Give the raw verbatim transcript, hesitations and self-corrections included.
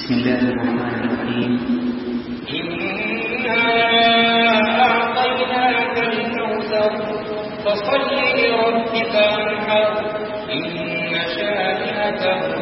بسم الله الرحمن الرحيم. إنا أعطيناك الكوثر فصل لربك وانحر إن شانئك